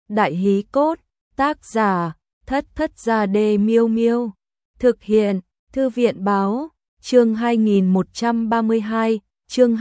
Đại hí cốt, tác giả, Thất Thất Gia Đê Miêu Miêu. Thực hiện, Thư viện báo, chương 2132, chương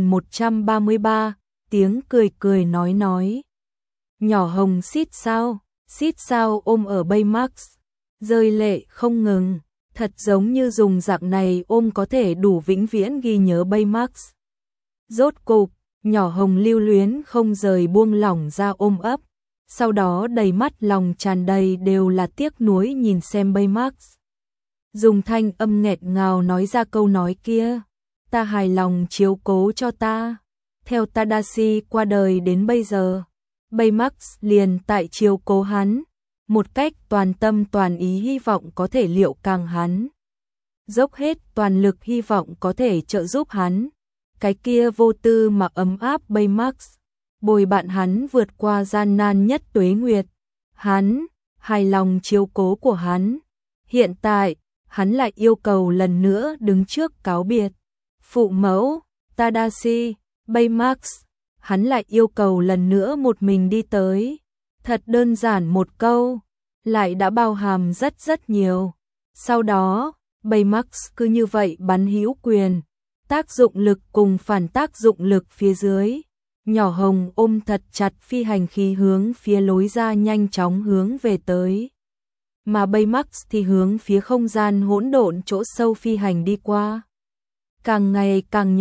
2133, tiếng cười cười nói. Nhỏ Hồng xít sao ôm ở Baymax, rơi lệ không ngừng, thật giống như dùng dạng này ôm có thể đủ vĩnh viễn ghi nhớ Baymax. Rốt cục, Nhỏ Hồng lưu luyến không rời buông lỏng ra ôm ấp, sau đó đầy mắt lòng tràn đầy đều là tiếc nuối nhìn xem Baymax. Dùng thanh âm nghẹt ngào nói ra câu nói kia, ta hài lòng chiếu cố cho ta. Theo Tadashi qua đời đến bây giờ, Baymax liền tại chiếu cố hắn, một cách toàn tâm toàn ý hy vọng có thể liệu càng hắn. Dốc hết toàn lực hy vọng có thể trợ giúp hắn. Cái kia vô tư mà ấm áp Baymax, bồi bạn hắn vượt qua gian nan nhất tuế nguyệt. Hắn, hài lòng chiếu cố của hắn. Hiện tại, hắn lại yêu cầu lần nữa đứng trước cáo biệt. Phụ mẫu, Tadashi, Baymax, hắn lại yêu cầu lần nữa một mình đi tới. Thật đơn giản một câu, lại đã bao hàm rất nhiều. Sau đó, Baymax cứ như vậy bắn hữu quyền, tác dụng lực cùng phản tác dụng lực phía dưới. Nhỏ Hồng ôm thật chặt phi hành khí hướng phía lối ra nhanh chóng hướng về tới. Mà Baymax thì hướng phía không gian hỗn độn chỗ sâu phi hành đi qua. Càng ngày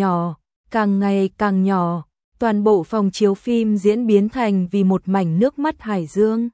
càng nhỏ, toàn bộ phòng chiếu phim diễn biến thành vì một mảnh nước mắt hải dương.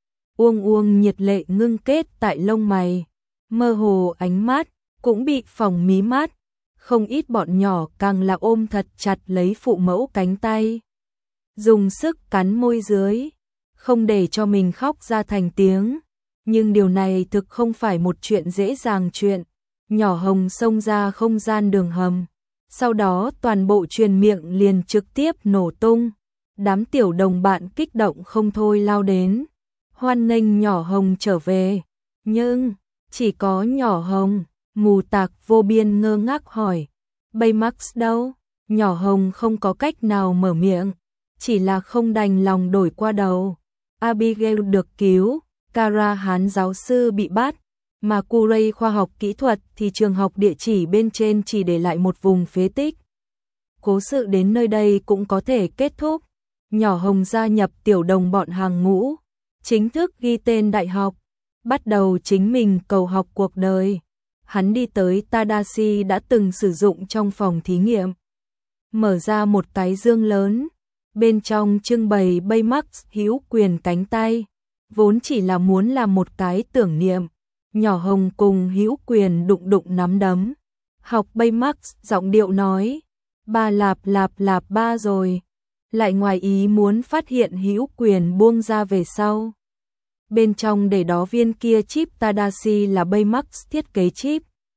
Uông nhiệt lệ ngưng kết tại lông mày, mơ hồ ánh mắt cũng bị phỏng mí mắt. Không ít bọn nhỏ càng là ôm thật chặt lấy phụ mẫu cánh tay, dùng sức cắn môi dưới, không để cho mình khóc ra thành tiếng. Nhưng điều này thực không phải một chuyện dễ dàng chuyện. Nhỏ Hồng xông ra không gian đường hầm, sau đó toàn bộ truyền miệng liền trực tiếp nổ tung. Đám tiểu đồng bạn kích động không thôi lao đến, hoan nghênh Nhỏ Hồng trở về. Nhưng, chỉ có Nhỏ Hồng, mù tạc vô biên ngơ ngác hỏi, Baymax đâu? Nhỏ Hồng không có cách nào mở miệng, chỉ là không đành lòng đổi qua đầu. Abigail được cứu, Kara Hán giáo sư bị bắt, mà Kuray khoa học kỹ thuật thì trường học địa chỉ bên trên chỉ để lại một vùng phế tích. Cố sự đến nơi đây cũng có thể kết thúc. Nhỏ Hồng gia nhập tiểu đồng bọn hàng ngũ, chính thức ghi tên đại học, bắt đầu chính mình cầu học cuộc đời. Hắn đi tới Tadashi đã từng sử dụng trong phòng thí nghiệm, mở ra một cái dương lớn, bên trong trưng bày Baymax hữu quyền cánh tay, vốn chỉ là muốn làm một cái tưởng niệm. Nhỏ Hồng cùng hữu quyền đụng nắm đấm, học Baymax giọng điệu nói, ba lạp ba rồi, lại ngoài ý muốn phát hiện hữu quyền buông ra về sau. Bên trong để đó viên kia chip Tadashi là Baymax thiết kế chip.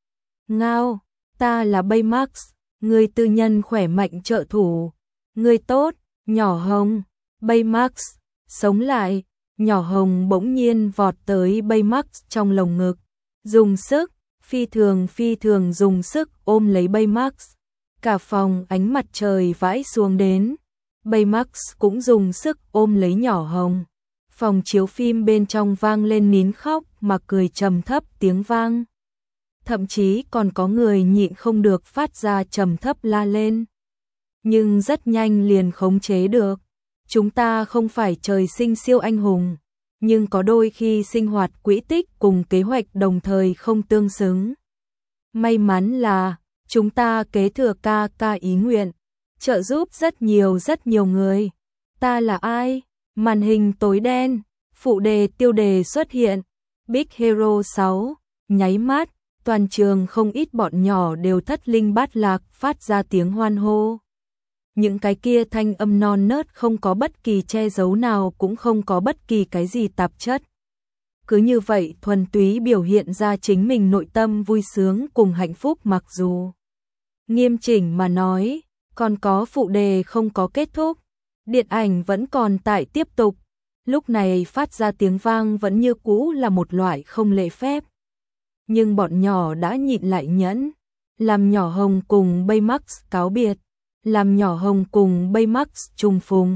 Ngao, ta là Baymax, người tư nhân khỏe mạnh trợ thủ, người tốt. Nhỏ Hồng, Baymax, sống lại. Nhỏ Hồng bỗng nhiên vọt tới Baymax trong lồng ngực, dùng sức, phi thường dùng sức ôm lấy Baymax. Cả phòng ánh mặt trời vãi xuống đến, Baymax cũng dùng sức ôm lấy Nhỏ Hồng. Phòng chiếu phim bên trong vang lên nín khóc mà cười trầm thấp tiếng vang. Thậm chí còn có người nhịn không được phát ra trầm thấp la lên. Nhưng rất nhanh liền khống chế được. Chúng ta không phải trời sinh siêu anh hùng, nhưng có đôi khi sinh hoạt quỹ tích cùng kế hoạch đồng thời không tương xứng. May mắn là chúng ta kế thừa ca ý nguyện, trợ giúp rất nhiều người. Ta là ai? Màn hình tối đen, phụ đề tiêu đề xuất hiện, Big Hero 6, nháy mắt, toàn trường không ít bọn nhỏ đều thất linh bát lạc phát ra tiếng hoan hô. Những cái kia thanh âm non nớt không có bất kỳ che giấu nào, cũng không có bất kỳ cái gì tạp chất. Cứ như vậy thuần túy biểu hiện ra chính mình nội tâm vui sướng cùng hạnh phúc. Mặc dù nghiêm chỉnh mà nói, còn có phụ đề không có kết thúc, điện ảnh vẫn còn tại tiếp tục. Lúc này phát ra tiếng vang vẫn như cũ là một loại không lễ phép. Nhưng bọn nhỏ đã nhịn lại nhẫn, làm Nhỏ Hồng cùng Baymax cáo biệt, làm Nhỏ Hồng cùng Baymax trùng phùng.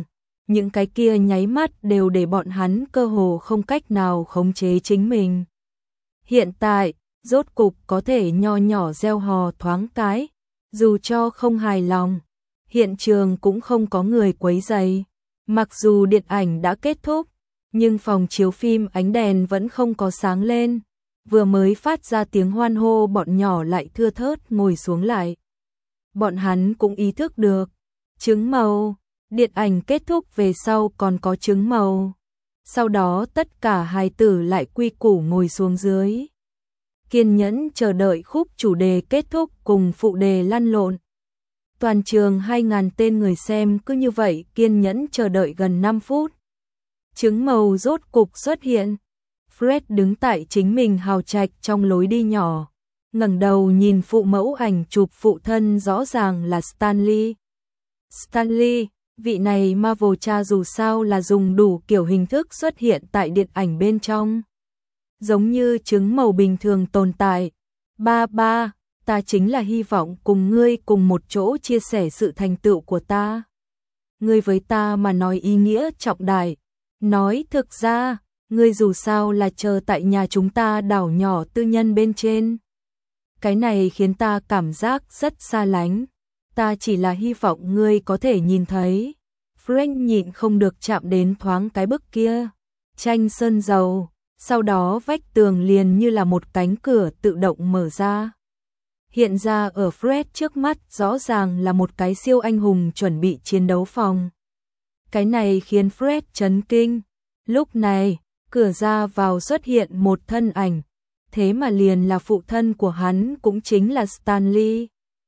những cái kia nháy mắt đều để bọn hắn cơ hồ không cách nào khống chế chính mình. Hiện tại, rốt cục có thể nho nhỏ reo hò thoáng cái, dù cho không hài lòng, hiện trường cũng không có người quấy rầy. Mặc dù điện ảnh đã kết thúc, nhưng phòng chiếu phim ánh đèn vẫn không có sáng lên, vừa mới phát ra tiếng hoan hô bọn nhỏ lại thưa thớt ngồi xuống lại. Bọn hắn cũng ý thức được, trứng màu, điện ảnh kết thúc về sau còn có trứng màu. Sau đó tất cả hài tử lại quy củ ngồi xuống dưới, kiên nhẫn chờ đợi khúc chủ đề kết thúc cùng phụ đề lăn lộn. Toàn trường 2.000 tên người xem cứ như vậy kiên nhẫn chờ đợi gần 5 phút. Trứng màu rốt cục xuất hiện. Fred đứng tại chính mình hào trạch trong lối đi nhỏ, ngẩng đầu nhìn phụ mẫu ảnh chụp phụ thân rõ ràng là Stanley. Stanley, vị này Marvel cha dù sao là dùng đủ kiểu hình thức xuất hiện tại điện ảnh bên trong. Giống như trứng màu bình thường tồn tại. Ba, ta chính là hy vọng cùng ngươi cùng một chỗ chia sẻ sự thành tựu của ta. Ngươi với ta mà nói ý nghĩa trọng đại. Nói thực ra, ngươi dù sao là chờ tại nhà chúng ta đảo nhỏ tư nhân bên trên. Cái này khiến ta cảm giác rất xa lánh. Ta chỉ là hy vọng ngươi có thể nhìn thấy. Frank nhịn không được chạm đến thoáng cái bức kia. Tranh sơn dầu. Sau đó vách tường liền như là một cánh cửa tự động mở ra. Hiện ra ở Fred trước mắt rõ ràng là một cái siêu anh hùng chuẩn bị chiến đấu phòng. Cái này khiến Fred chấn kinh. Lúc này, cửa ra vào xuất hiện một thân ảnh. Thế mà liền là phụ thân của hắn cũng chính là Stanley.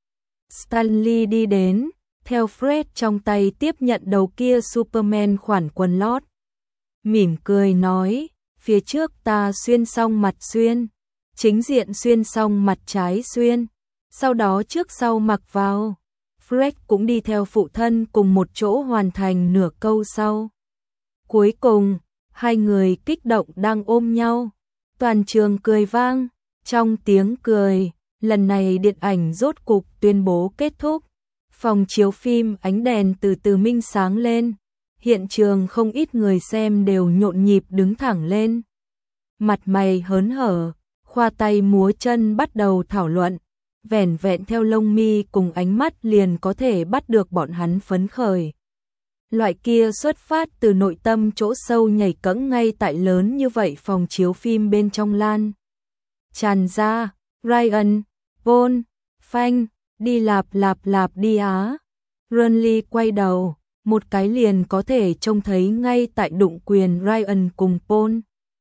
Stanley đi đến, theo Fred trong tay tiếp nhận đầu kia Superman khoản quần lót. Mỉm cười nói, phía trước ta xuyên xong mặt xuyên, chính diện xuyên xong mặt trái xuyên, sau đó trước sau mặc vào. Fred cũng đi theo phụ thân cùng một chỗ hoàn thành nửa câu sau. Cuối cùng, hai người kích động đang ôm nhau. Toàn trường cười vang, trong tiếng cười, lần này điện ảnh rốt cục tuyên bố kết thúc. Phòng chiếu phim ánh đèn từ từ minh sáng lên, hiện trường không ít người xem đều nhộn nhịp đứng thẳng lên. Mặt mày hớn hở, khoa tay múa chân bắt đầu thảo luận, vẻn vẹn theo lông mi cùng ánh mắt liền có thể bắt được bọn hắn phấn khởi. Loại kia xuất phát từ nội tâm chỗ sâu nhảy cẫng ngay tại lớn như vậy phòng chiếu phim bên trong lan. Tràn ra, Ryan, Paul, Phanh, đi lạp đi á. Ronly quay đầu, một cái liền có thể trông thấy ngay tại đụng quyền Ryan cùng Paul.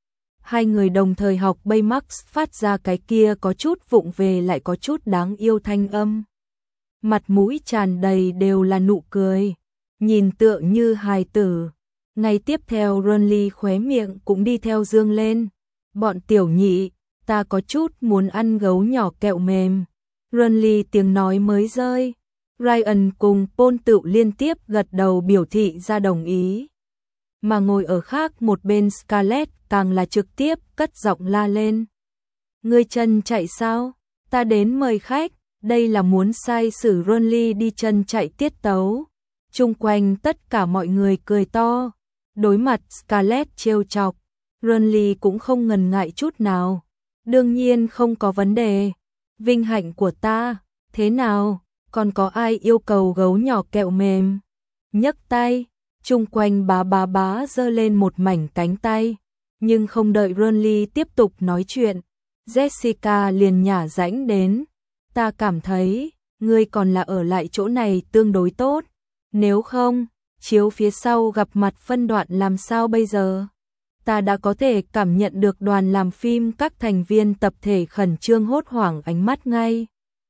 Hai người đồng thời học Baymax phát ra cái kia có chút vụng về lại có chút đáng yêu thanh âm. Mặt mũi tràn đầy đều là nụ cười, nhìn tựa như hài tử. Ngay tiếp theo Ronly khóe miệng cũng đi theo dương lên. Bọn tiểu nhị, ta có chút muốn ăn gấu nhỏ kẹo mềm. Ronly tiếng nói mới rơi. Ryan cùng Paul tự liên tiếp gật đầu biểu thị ra đồng ý. Mà ngồi ở khác một bên Scarlett càng là trực tiếp cất giọng la lên. Ngươi chân chạy sao? Ta đến mời khách, đây là muốn sai sử Ronly đi chân chạy tiết tấu. Chung quanh tất cả mọi người cười to. Đối mặt Scarlett trêu chọc, Ronly cũng không ngần ngại chút nào. Đương nhiên không có vấn đề. Vinh hạnh của ta, thế nào? Còn có ai yêu cầu gấu nhỏ kẹo mềm? Nhấc tay, chung quanh bá giơ lên một mảnh cánh tay. Nhưng không đợi Ronly tiếp tục nói chuyện, Jessica liền nhả rãnh đến. Ta cảm thấy, ngươi còn là ở lại chỗ này tương đối tốt. Nếu không, chiếu phía sau gặp mặt phân đoạn làm sao bây giờ? Ta đã có thể cảm nhận được đoàn làm phim các thành viên tập thể khẩn trương hốt hoảng ánh mắt ngay.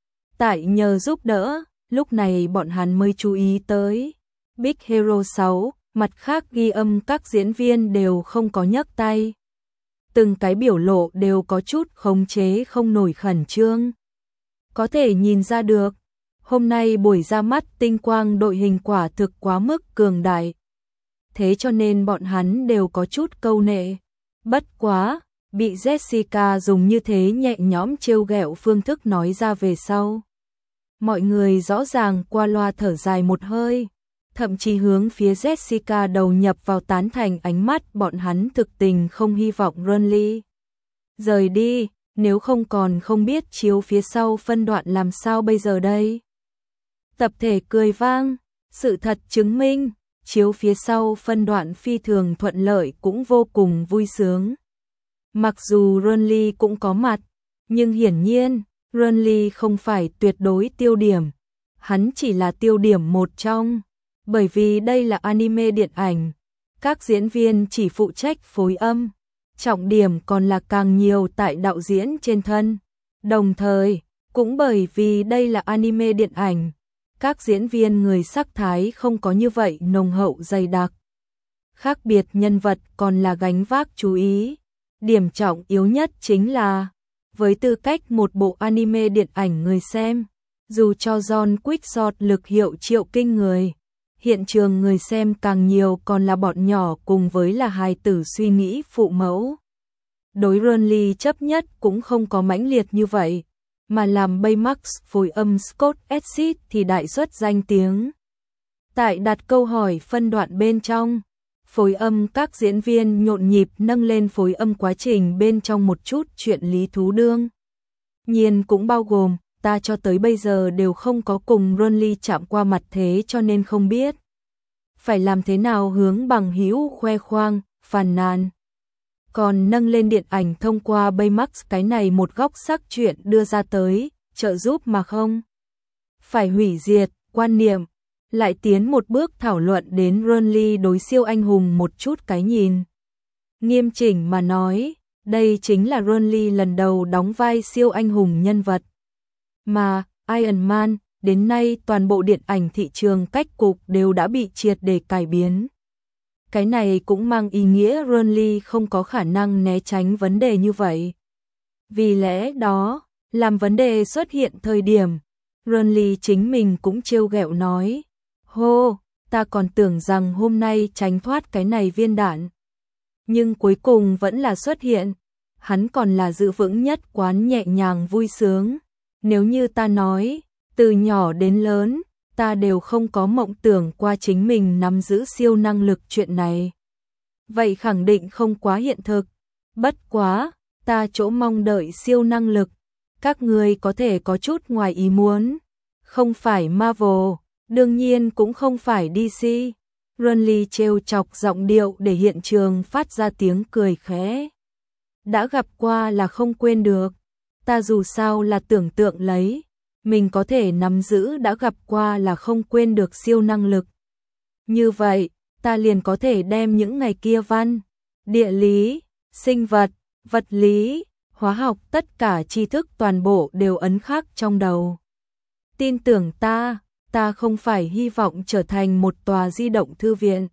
Tại nhờ giúp đỡ, lúc này bọn hắn mới chú ý tới. Big Hero 6, mặt khác ghi âm các diễn viên đều không có nhấc tay. Từng cái biểu lộ đều có chút khống chế không nổi khẩn trương. Có thể nhìn ra được, hôm nay buổi ra mắt tinh quang đội hình quả thực quá mức cường đại. Thế cho nên bọn hắn đều có chút câu nệ. Bất quá, bị Jessica dùng như thế nhẹ nhõm trêu ghẹo phương thức nói ra về sau. Mọi người rõ ràng qua loa thở dài một hơi. thậm chí hướng phía Jessica đầu nhập vào tán thành ánh mắt bọn hắn thực tình không hy vọng Renly rời đi, nếu không còn không biết chiếu phía sau phân đoạn làm sao bây giờ đây. Tập thể cười vang, sự thật chứng minh, chiếu phía sau phân đoạn phi thường thuận lợi cũng vô cùng vui sướng. Mặc dù Renly cũng có mặt, nhưng hiển nhiên, Renly không phải tuyệt đối tiêu điểm, hắn chỉ là tiêu điểm một trong, bởi vì đây là anime điện ảnh, các diễn viên chỉ phụ trách phối âm, trọng điểm còn là càng nhiều tại đạo diễn trên thân. Đồng thời, cũng bởi vì đây là anime điện ảnh, các diễn viên người sắc thái không có như vậy nồng hậu dày đặc. Khác biệt nhân vật còn là gánh vác chú ý. Điểm trọng yếu nhất chính là, với tư cách một bộ anime điện ảnh người xem, dù cho John Quick lực hiệu triệu kinh người, hiện trường người xem càng nhiều còn là bọn nhỏ cùng với là hài tử suy nghĩ phụ mẫu. Đối Renly chấp nhất cũng không có mãnh liệt như vậy, mà làm Baymax phối âm Scott Edsith thì đại xuất danh tiếng. Tại đặt câu hỏi phân đoạn bên trong, phối âm các diễn viên nhộn nhịp nâng lên phối âm quá trình bên trong một chút chuyện lý thú đương. Nhiên cũng bao gồm, ta cho tới bây giờ đều không có cùng Renly chạm qua mặt thế cho nên không biết. Phải làm thế nào hướng bằng hữu khoe khoang, phàn nàn. Còn nâng lên điện ảnh thông qua Baymax cái này một góc sắc chuyện đưa ra tới, trợ giúp mà không. Phải hủy diệt, quan niệm. Lại tiến một bước thảo luận đến Renly đối siêu anh hùng một chút cái nhìn. Nghiêm chỉnh mà nói, đây chính là Renly lần đầu đóng vai siêu anh hùng nhân vật. Mà, Iron Man, đến nay toàn bộ điện ảnh thị trường cách cục đều đã bị triệt để cải biến. Cái này cũng mang ý nghĩa Renly không có khả năng né tránh vấn đề như vậy. Vì lẽ đó, làm vấn đề xuất hiện thời điểm, Renly chính mình cũng trêu ghẹo nói, hô, ta còn tưởng rằng hôm nay tránh thoát cái này viên đạn. Nhưng cuối cùng vẫn là xuất hiện, hắn còn là giữ vững nhất quán nhẹ nhàng vui sướng. Nếu như ta nói, từ nhỏ đến lớn, ta đều không có mộng tưởng qua chính mình nắm giữ siêu năng lực chuyện này. Vậy khẳng định không quá hiện thực. Bất quá, ta chỗ mong đợi siêu năng lực. Các người có thể có chút ngoài ý muốn. Không phải Marvel, đương nhiên cũng không phải DC. Renly trêu chọc giọng điệu để hiện trường phát ra tiếng cười khẽ. Đã gặp qua là không quên được. Ta dù sao là tưởng tượng lấy. Mình có thể nắm giữ đã gặp qua là không quên được siêu năng lực. Như vậy, ta liền có thể đem những ngày kia văn, địa lý, sinh vật, vật lý, hóa học tất cả tri thức toàn bộ đều ấn khắc trong đầu. Tin tưởng ta không phải hy vọng trở thành một tòa di động thư viện,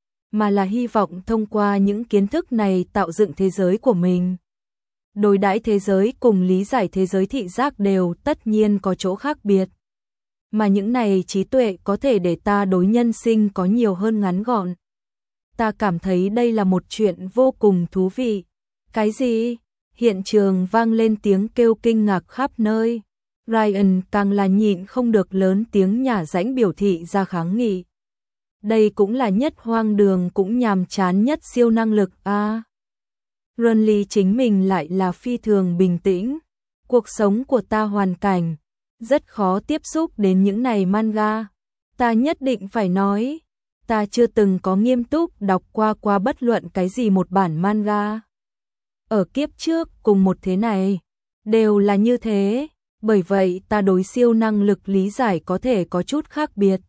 mà là hy vọng thông qua những kiến thức này tạo dựng thế giới của mình. Đối đãi thế giới cùng lý giải thế giới thị giác đều tất nhiên có chỗ khác biệt. Mà những này trí tuệ có thể để ta đối nhân sinh có nhiều hơn ngắn gọn. Ta cảm thấy đây là một chuyện vô cùng thú vị. Cái gì? Hiện trường vang lên tiếng kêu kinh ngạc khắp nơi. Ryan càng là nhịn không được lớn tiếng nhả rãnh biểu thị ra kháng nghị. Đây cũng là nhất hoang đường cũng nhàm chán nhất siêu năng lực a. Renly chính mình lại là phi thường bình tĩnh. Cuộc sống của ta hoàn cảnh rất khó tiếp xúc đến những này manga. Ta nhất định phải nói, ta chưa từng có nghiêm túc đọc qua bất luận cái gì một bản manga. Ở kiếp trước cùng một thế này, đều là như thế, bởi vậy ta đối siêu năng lực lý giải có thể có chút khác biệt.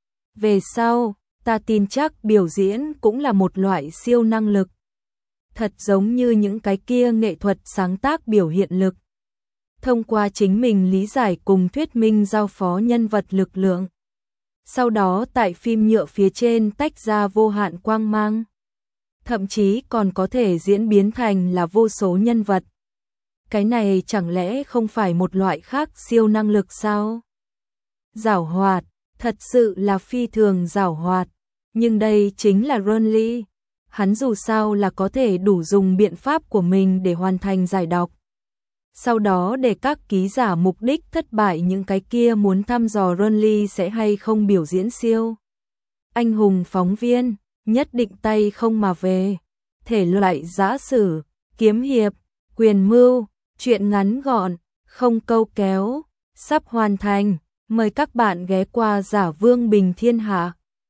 Về sau, ta tin chắc biểu diễn cũng là một loại siêu năng lực. Thật giống như những cái kia nghệ thuật sáng tác biểu hiện lực. Thông qua chính mình lý giải cùng thuyết minh giao phó nhân vật lực lượng. Sau đó tại phim nhựa phía trên tách ra vô hạn quang mang. Thậm chí còn có thể diễn biến thành là vô số nhân vật. Cái này chẳng lẽ không phải một loại khác siêu năng lực sao? Giảo hoạt, thật sự là phi thường giảo hoạt. Nhưng đây chính là Renly. Hắn dù sao là có thể đủ dùng biện pháp của mình để hoàn thành giải đọc. Sau đó để các ký giả mục đích thất bại những cái kia muốn thăm dò Renly sẽ hay không biểu diễn siêu anh hùng phóng viên, nhất định tay không mà về. Thể loại giã sử, kiếm hiệp, quyền mưu, truyện ngắn gọn, không câu kéo, sắp hoàn thành. Mời các bạn ghé qua Giả Vương Bình Thiên Hạ.